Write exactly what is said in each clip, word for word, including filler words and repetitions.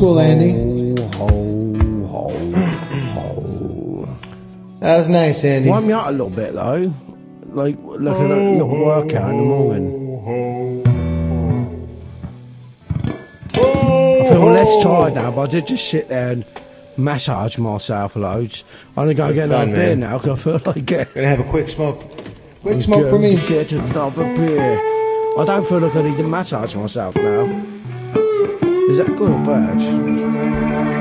cool, Andy. Ho, ho, ho. That was nice, Andy. Wind me out a little bit, though. Like, like a little workout in the morning. I feel less tired now, but I did just sit there and massage myself loads. I'm gonna go That's get fun, another beer man. now because I feel like it. Gonna have a quick smoke. Quick I'm smoke for going me. to get another beer. I don't feel like I need to massage myself now. Is that good or bad?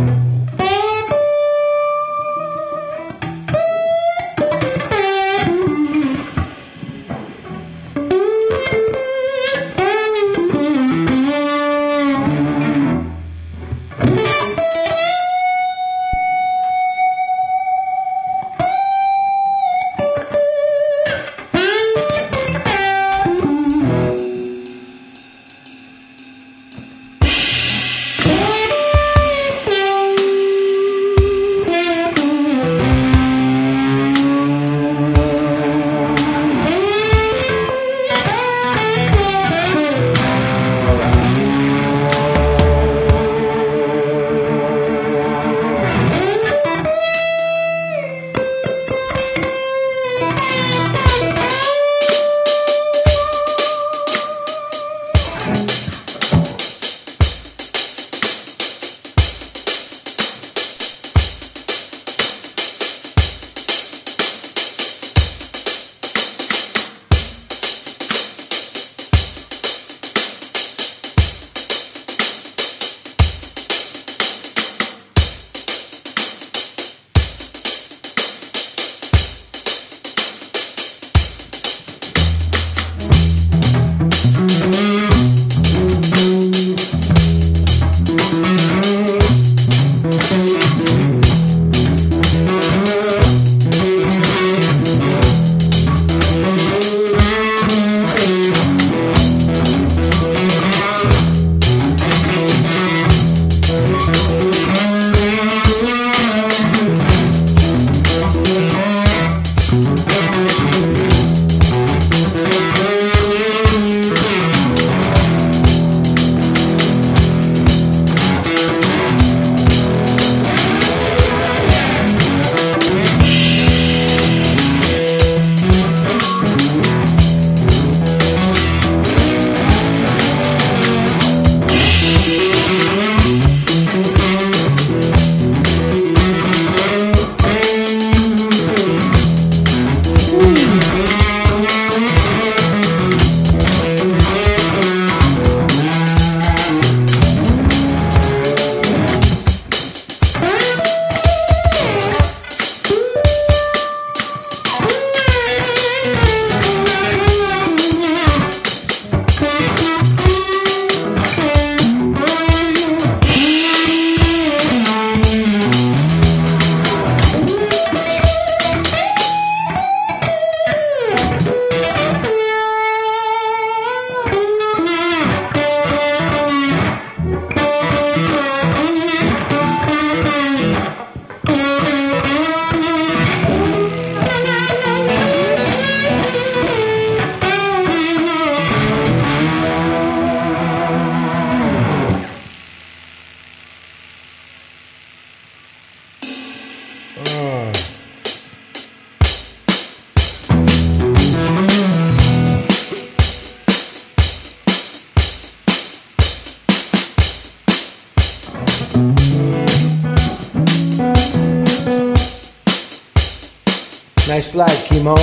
Nice slide, Chemo.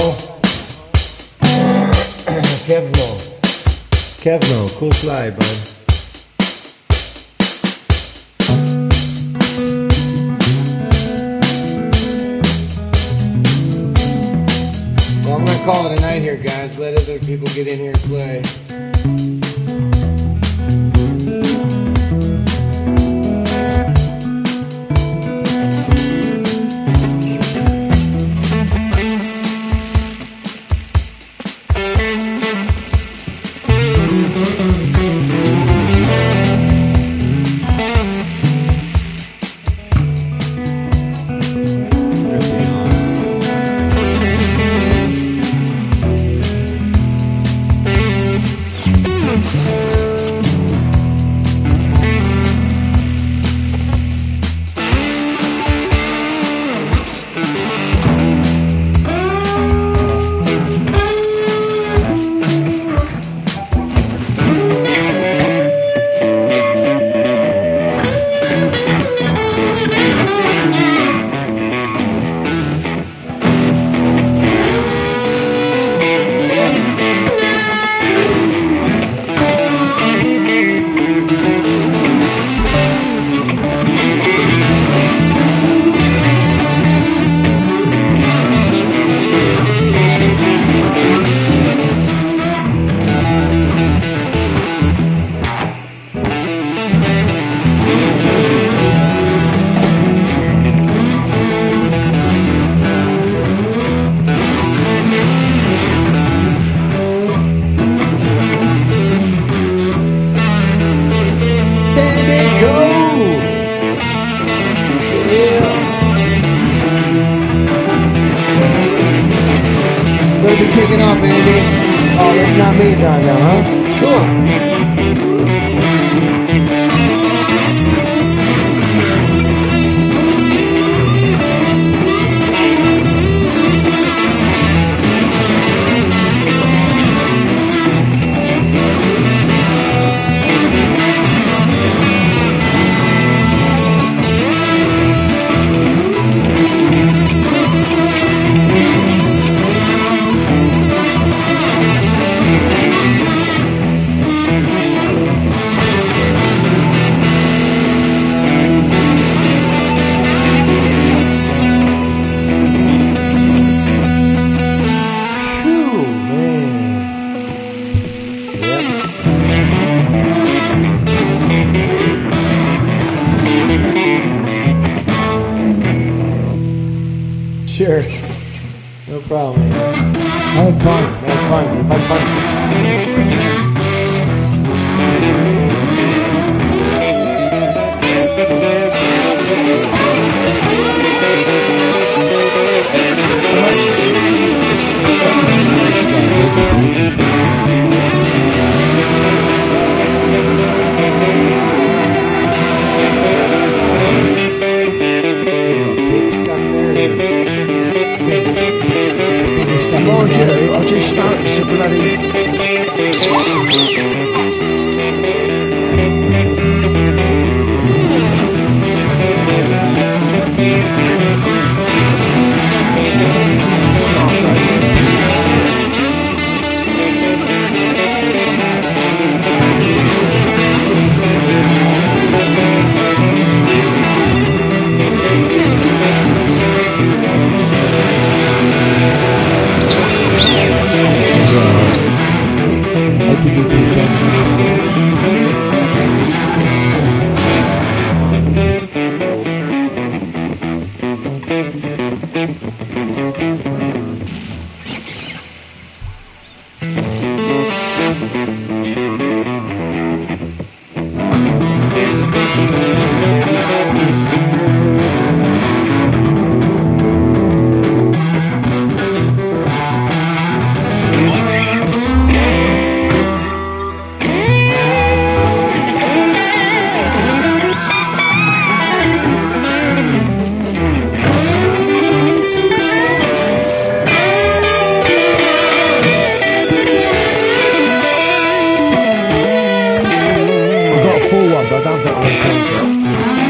Kevmo. Kevmo, cool slide, bud. Well, I'm gonna call it a night here, guys. Let other people get in here and play. be taking off, Andy. Oh, there's not me's on now, huh? Cool. Sure. No problem, man. I had fun. That was fun. Fun, fun. It's, it's stuck in my nose. Tape stuck there. Mind you, I just noticed a bloody... Start going. I think we do something. Full one, but I don't think I can drink it.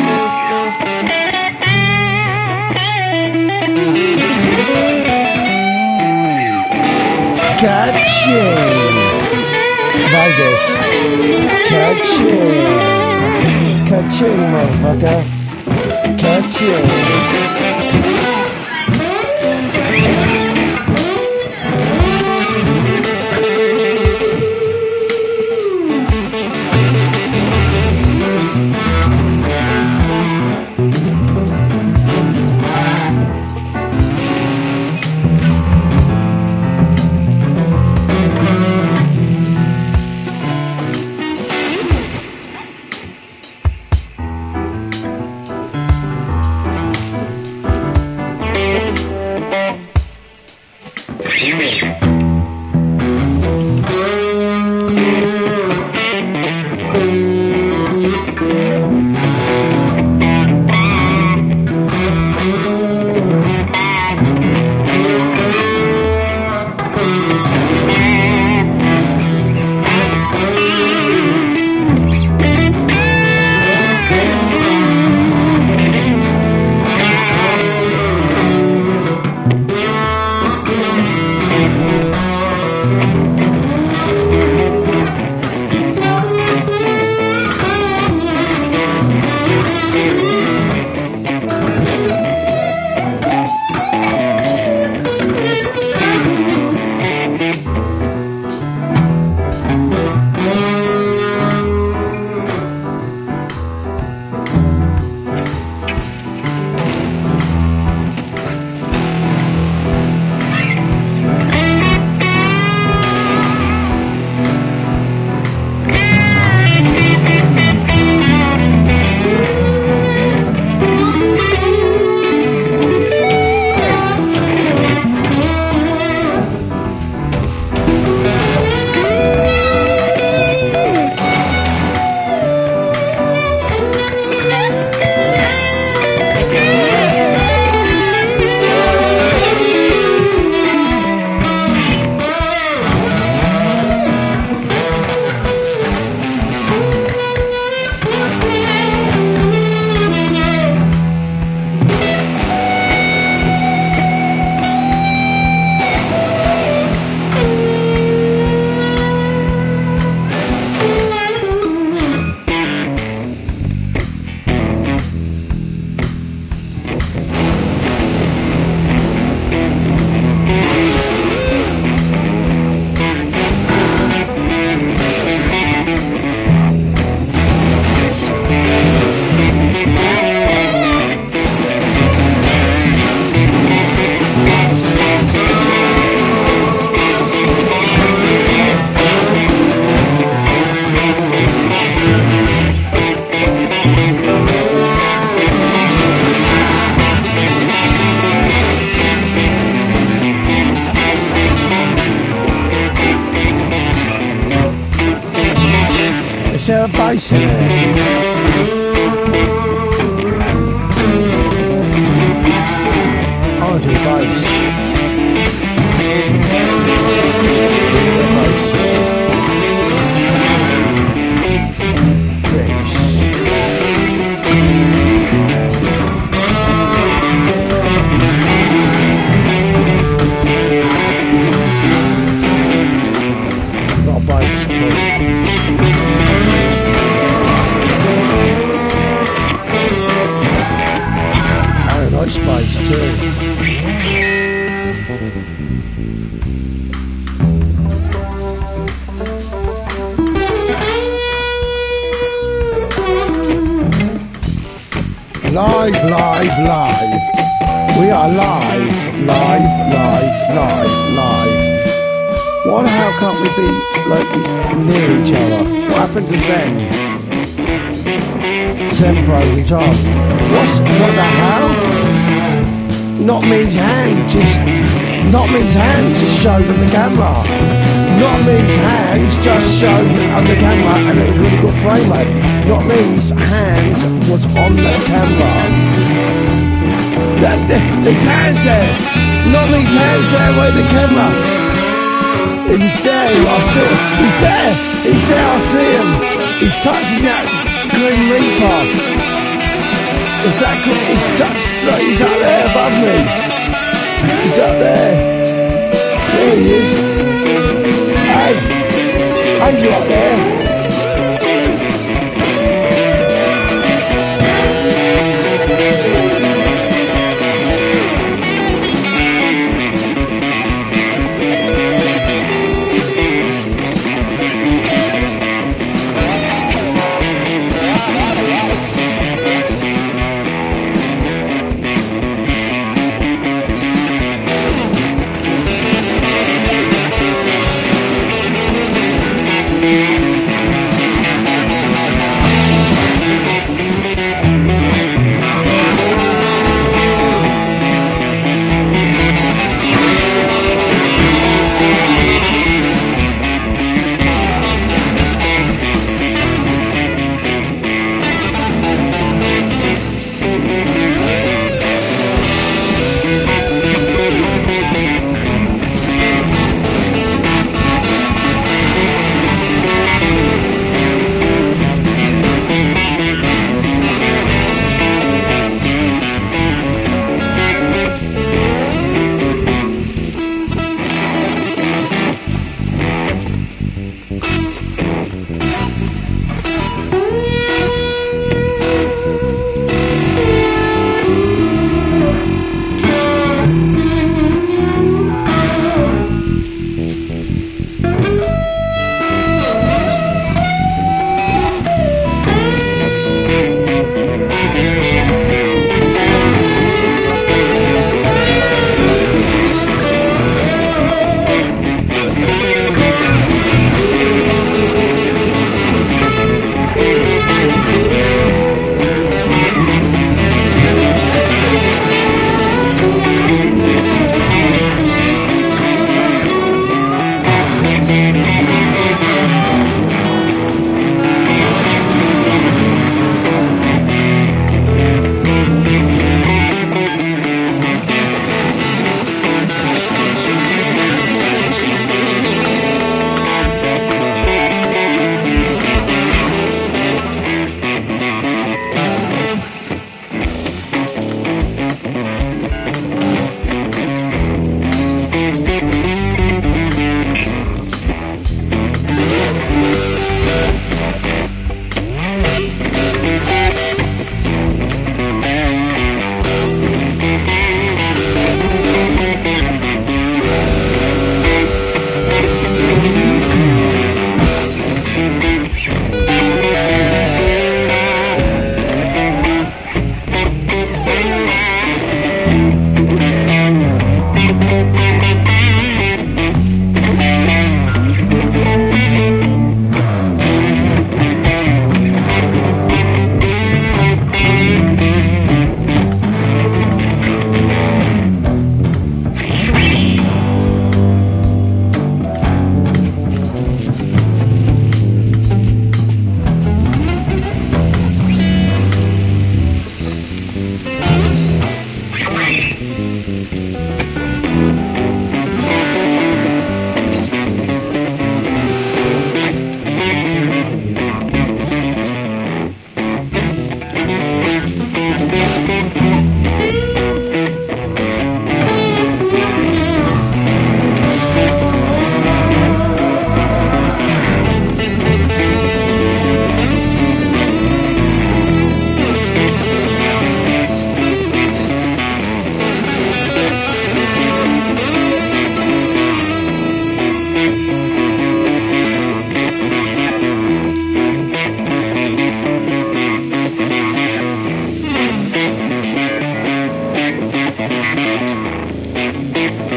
Ka-ching! Vegas. Ka-ching! Ka-ching, motherfucker. Ka-ching! bass in it. I'll do bass. Yeah, bass. Bass. Got a bass, cool. Nice bass too. Live, live, live. We are live, live, live, live, live. Why the hell can't we be like near each other? What happened to Zen? Zen frozen time. What's what the hell? Not me's hand, just not me's hands just showed on the camera. Not me's hands just showed on the camera, and it was really good frame rate. Not me's hand was on the camera. That, that his hands there. Not me's hands there with the camera. He was there. I see him. He's there. He's there. I see him. He's touching that Grim Reaper. Is that good? He's touched. Look, he's up there above me. He's up there. There he is. Hey, hey, you up there?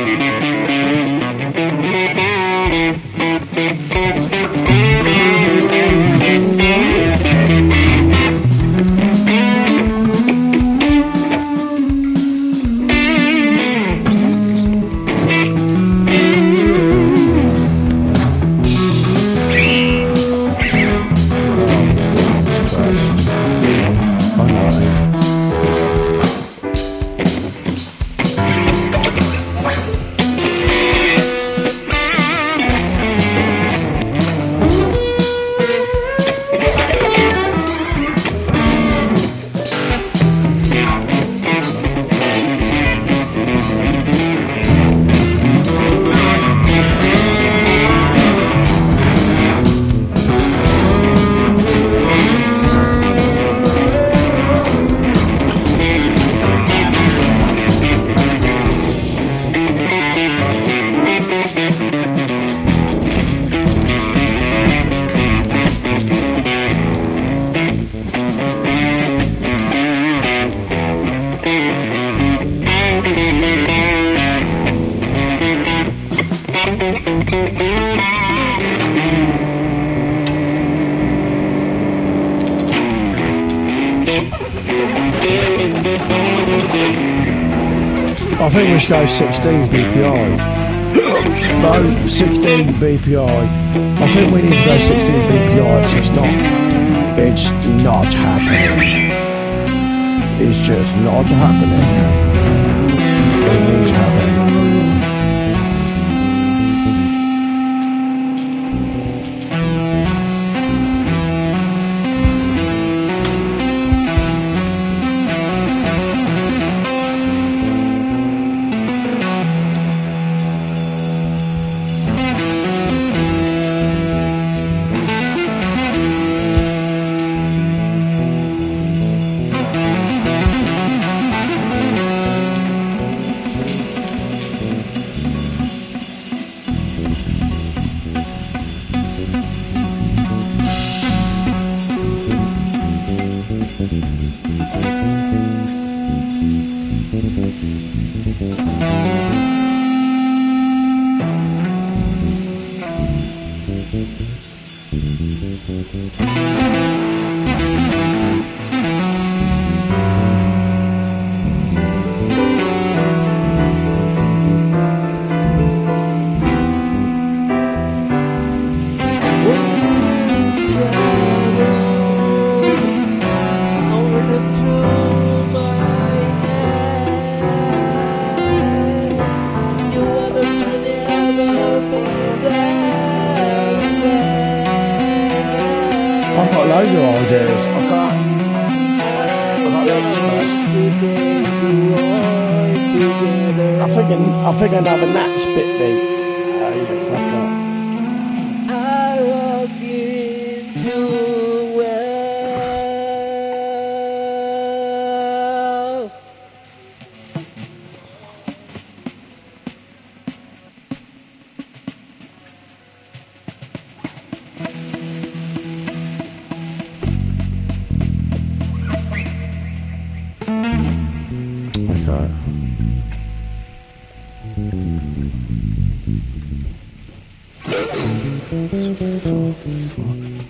I think we should go sixteen B P I. No, sixteen B P I. I think we need to go sixteen B P I. It's just not. It's not happening. It's just not happening. It needs to happen. I've got loads of ideas. I can't. I can't get this first. I think I think another gnat's bit me. Oh, you fucker. I walk into well. Okay. So fuck, fuck.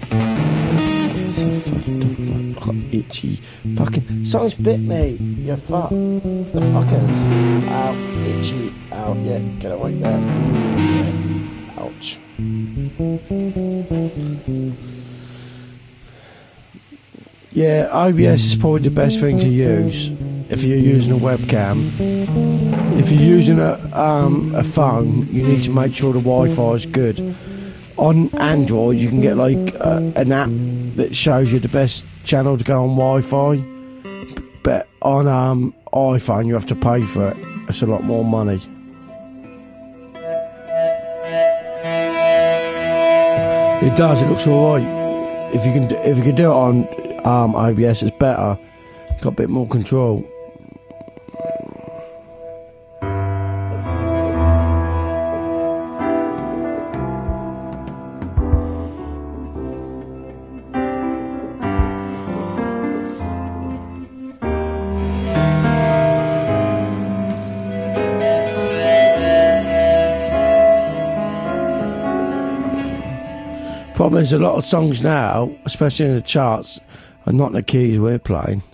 So fuck the fuck. I got itchy. Fucking. Something's bit me. You fuck. The fuckers. Ow. Itchy. Ow. Yeah. Get away there. Yeah. Ouch. Yeah, O B S is probably the best thing to use if you're using a webcam. If you're using a um, a phone, you need to make sure the Wi-Fi is good. On Android, you can get like uh, an app that shows you the best channel to go on Wi-Fi. But on um, iPhone, you have to pay for it. It's a lot more money. It does. It looks alright. If you can, do, if you can do it on um, O B S, it's better. Got a bit more control. Problem is, a lot of songs now, especially in the charts, are not the keys we're playing.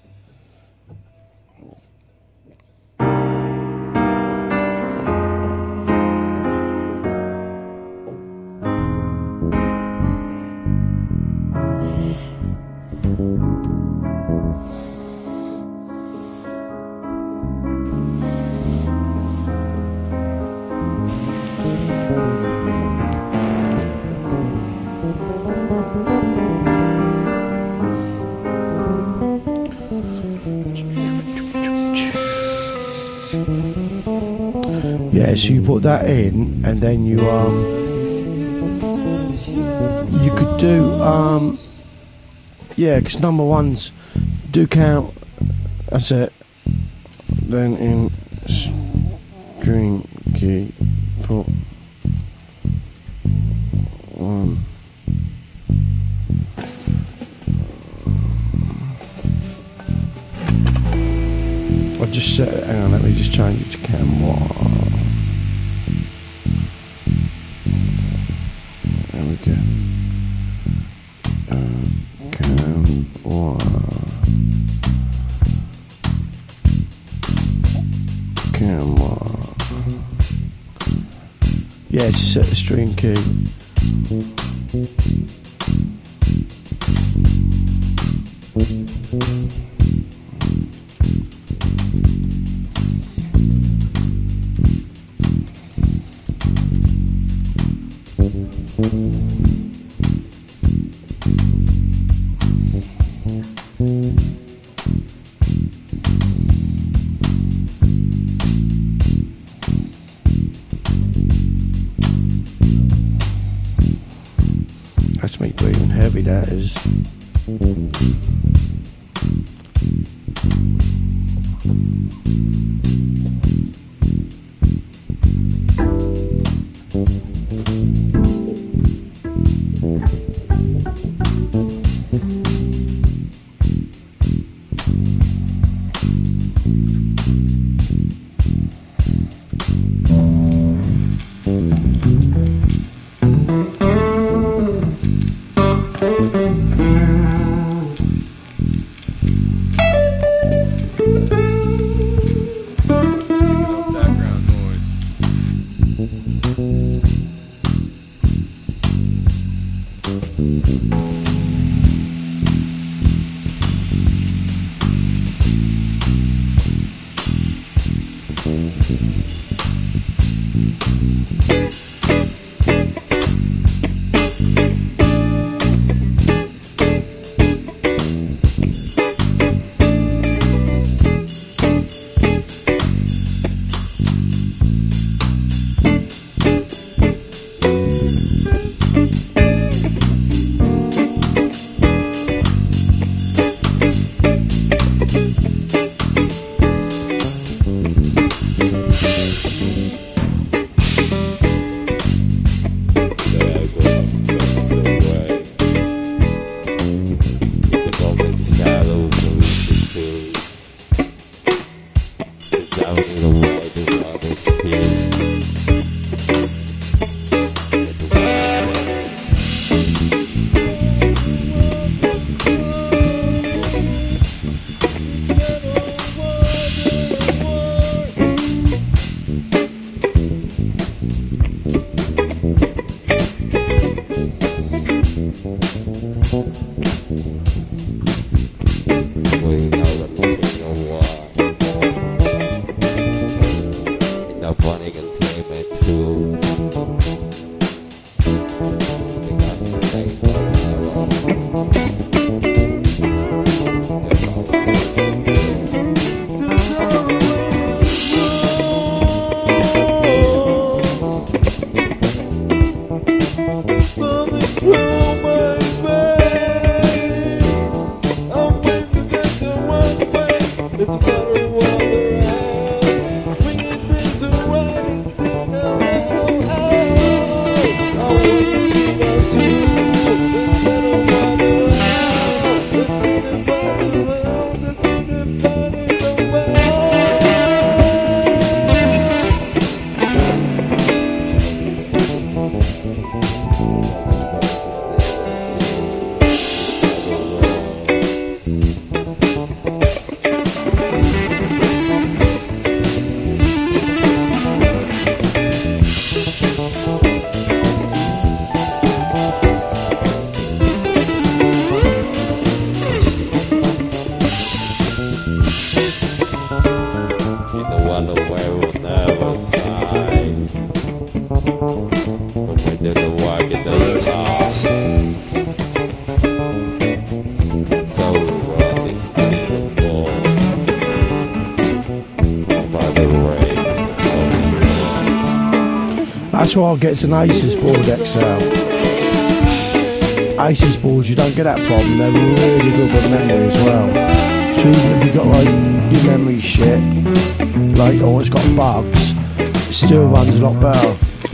Yeah, so you put that in, and then you um, you could do um, yeah, because number ones do count. That's it. Then in string key, put one. I just set it. Hang on, let me just change it to cam one. There we go. Um, cam one. Cam one. Yeah, just set the string key. That's me breathing heavy, that is. It's better while we're at, bring it into writing, thing around. That's why I get an Asus board X L. Asus boards, you don't get that problem. They're really good with memory as well. So even if you've got like your memory shit, like or it's got bugs, it still runs a lot better.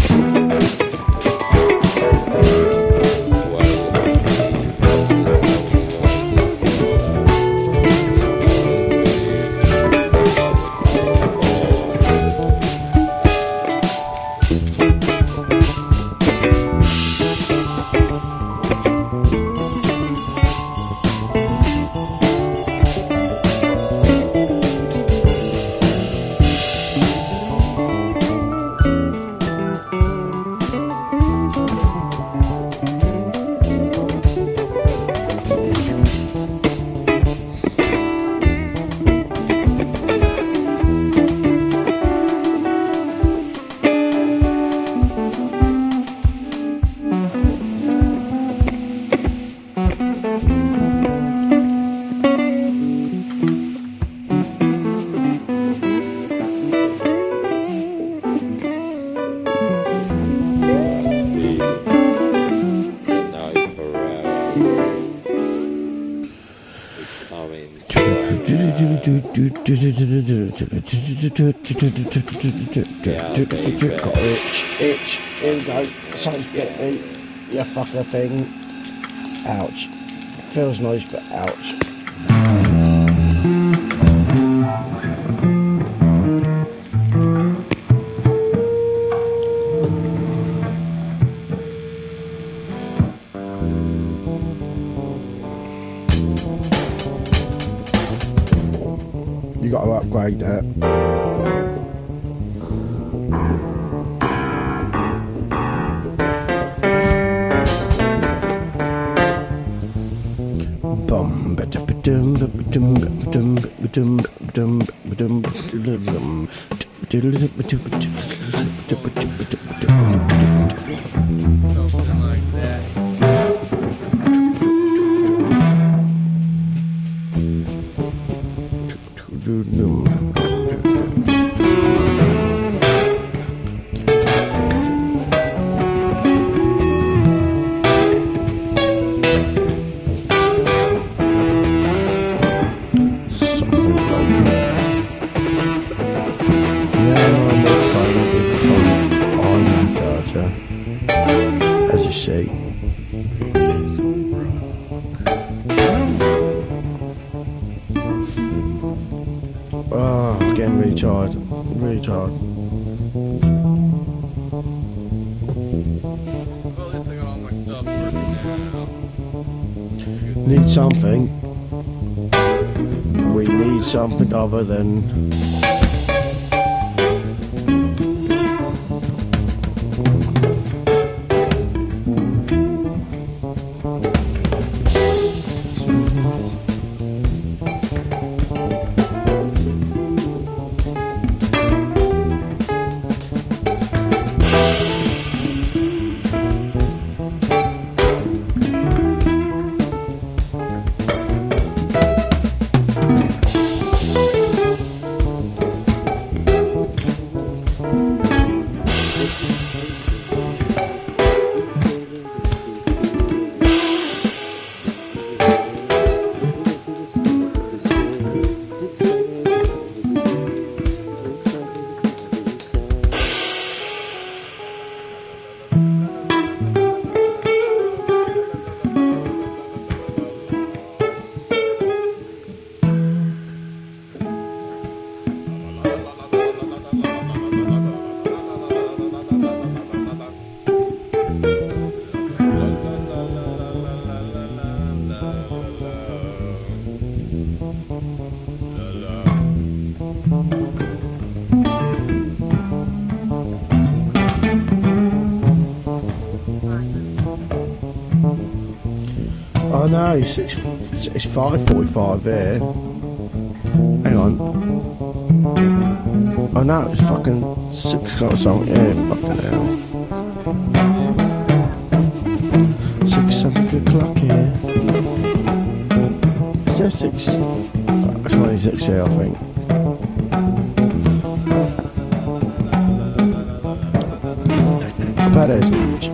Got itch, itch, here we go, something's bit me, you fucker thing, ouch, feels nice but ouch. You got to upgrade that. Bum ba dum ba dum ba dum ba dum ba dum ba dum ba dum ba Something like that. Something like that. Now I'm more trying to become on charger, as you see. Oh, I'm getting really tired. Really tired. Well, at least I got all my stuff working now. Need something. We need something other than oh no, it's, it's, it's five forty-five there. Hang on. Oh no, it's fucking six o'clock or something. Yeah, fucking hell. Six, seven o'clock here. Is there six? It's twenty-six here, I think. how it is.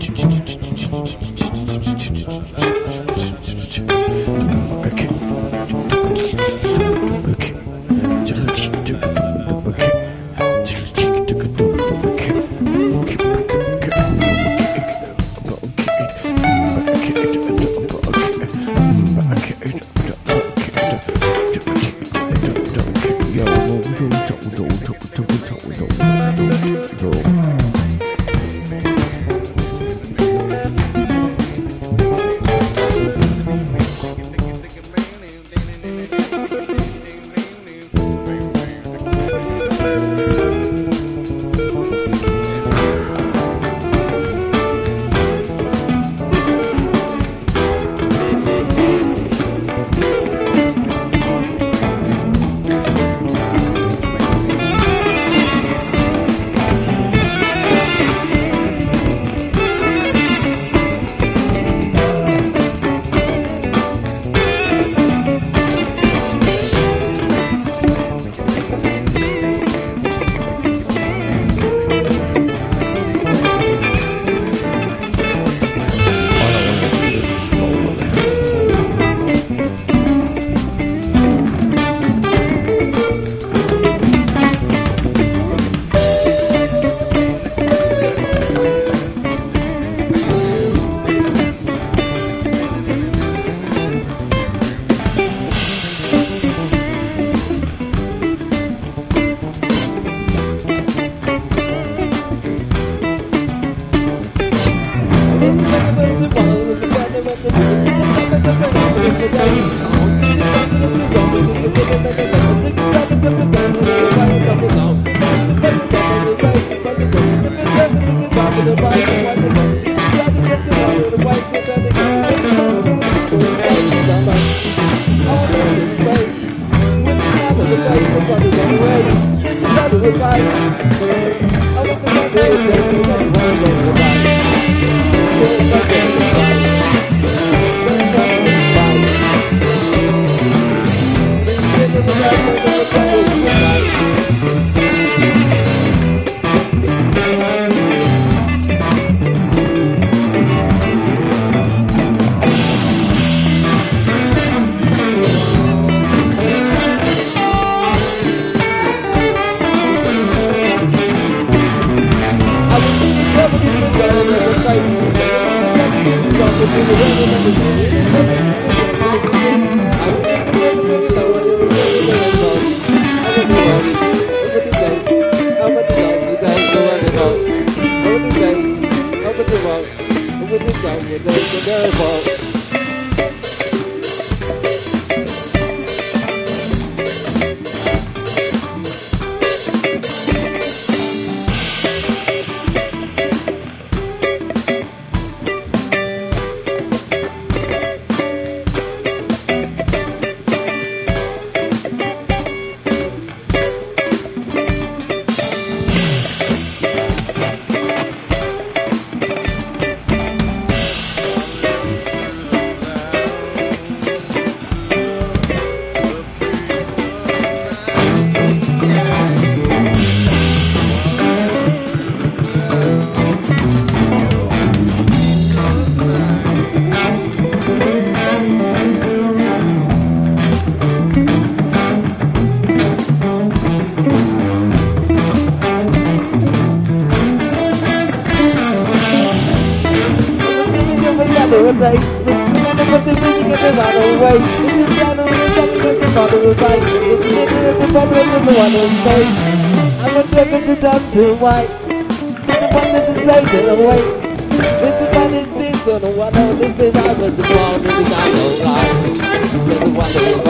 Too white, the one that is taken away. This is what it is, so no one knows this is I was the one that is not alright. There's the one that is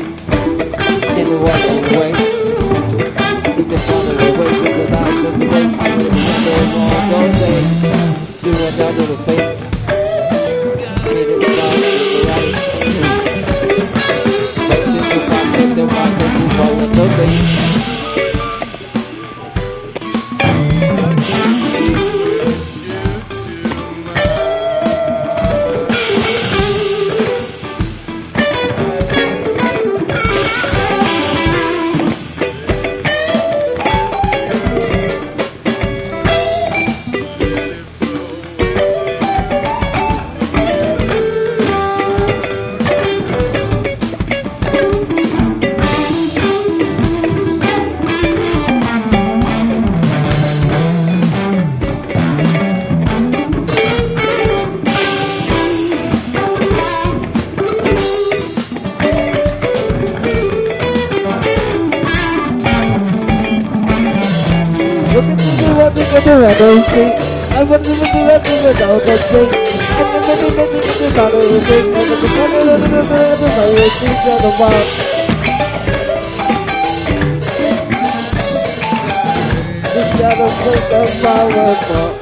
right, and the one that is way. It's the one that is way, because I was the way. I was the one that is all those days. Do what I do to fake. Made it without the right. Make this the one that the one that is all those days. Beautiful. I don't see. I want to look at the without the thing. And the many, many, many bottle of this. And the bottle of the fire things on the wall. This shadow took a flower for.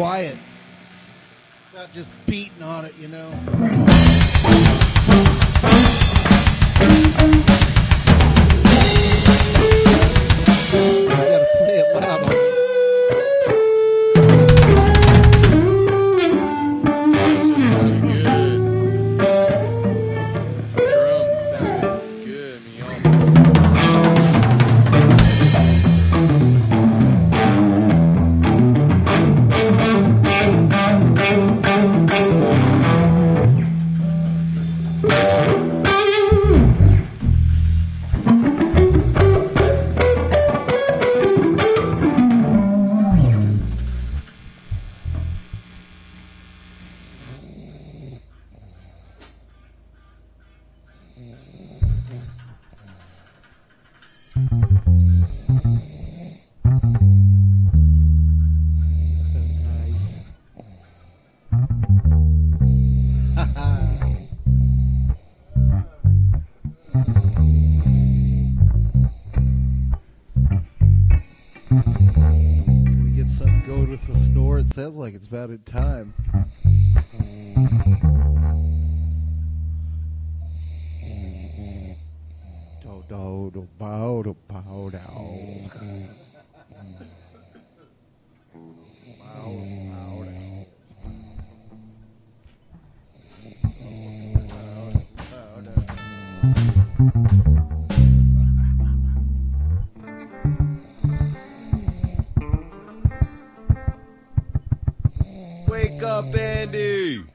quiet. Without just beating on it, you know. You gotta play it loud on it. It's just sounding good. Drums sounded good. Me also. Can we get something going with the snore? It sounds like it's about in time. Do do do bow do bow down. Bow bow down. Bow down. Wake up, Andy!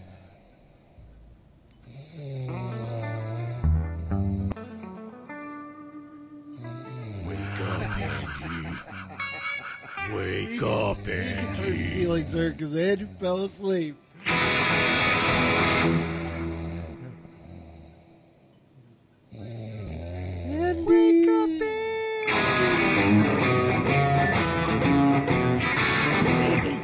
Wake up, Andy. Wake up, His Andy. feelings hurt because Andrew fell asleep. Wake up, Andy.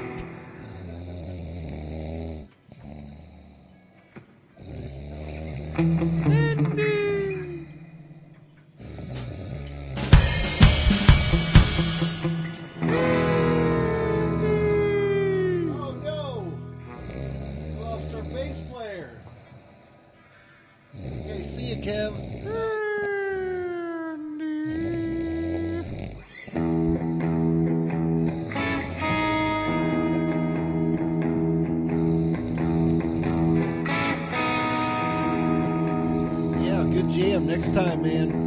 Oh no! We lost our bass player. Okay, see you, Kev. Yeah, good jam next time, man.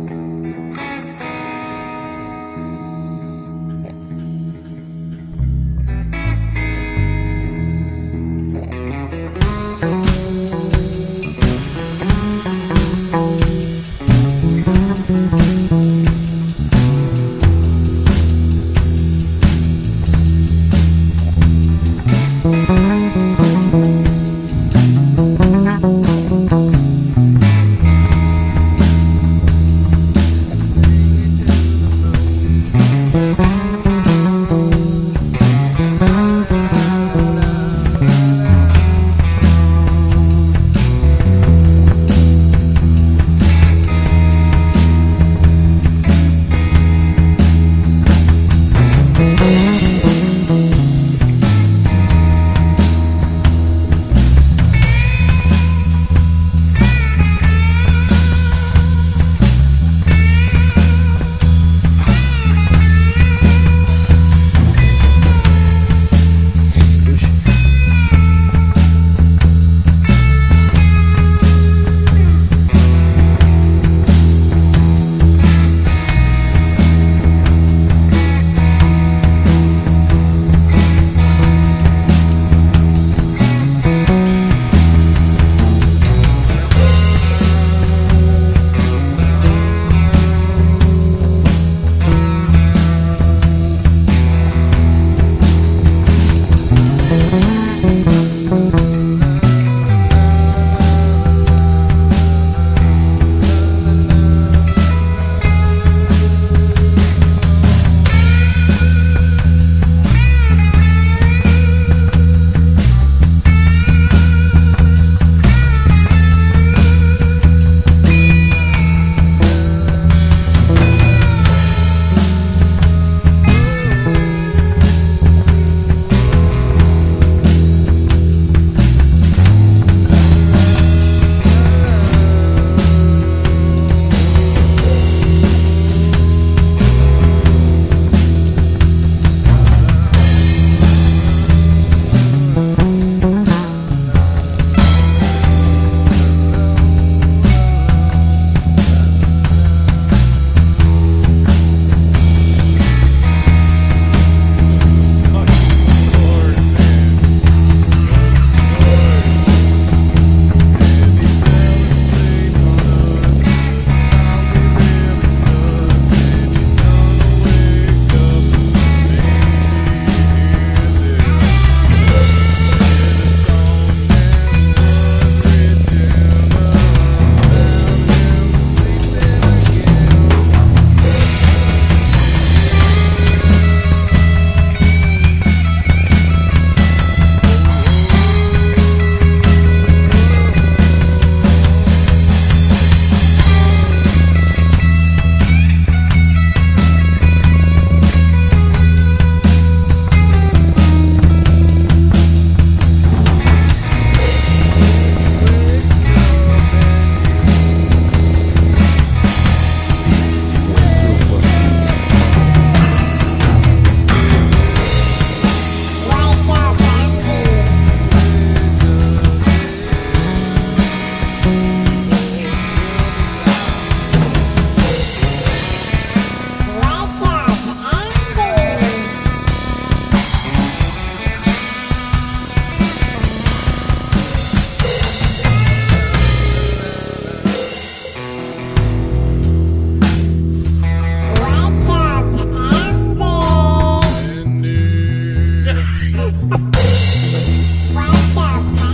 Wake up,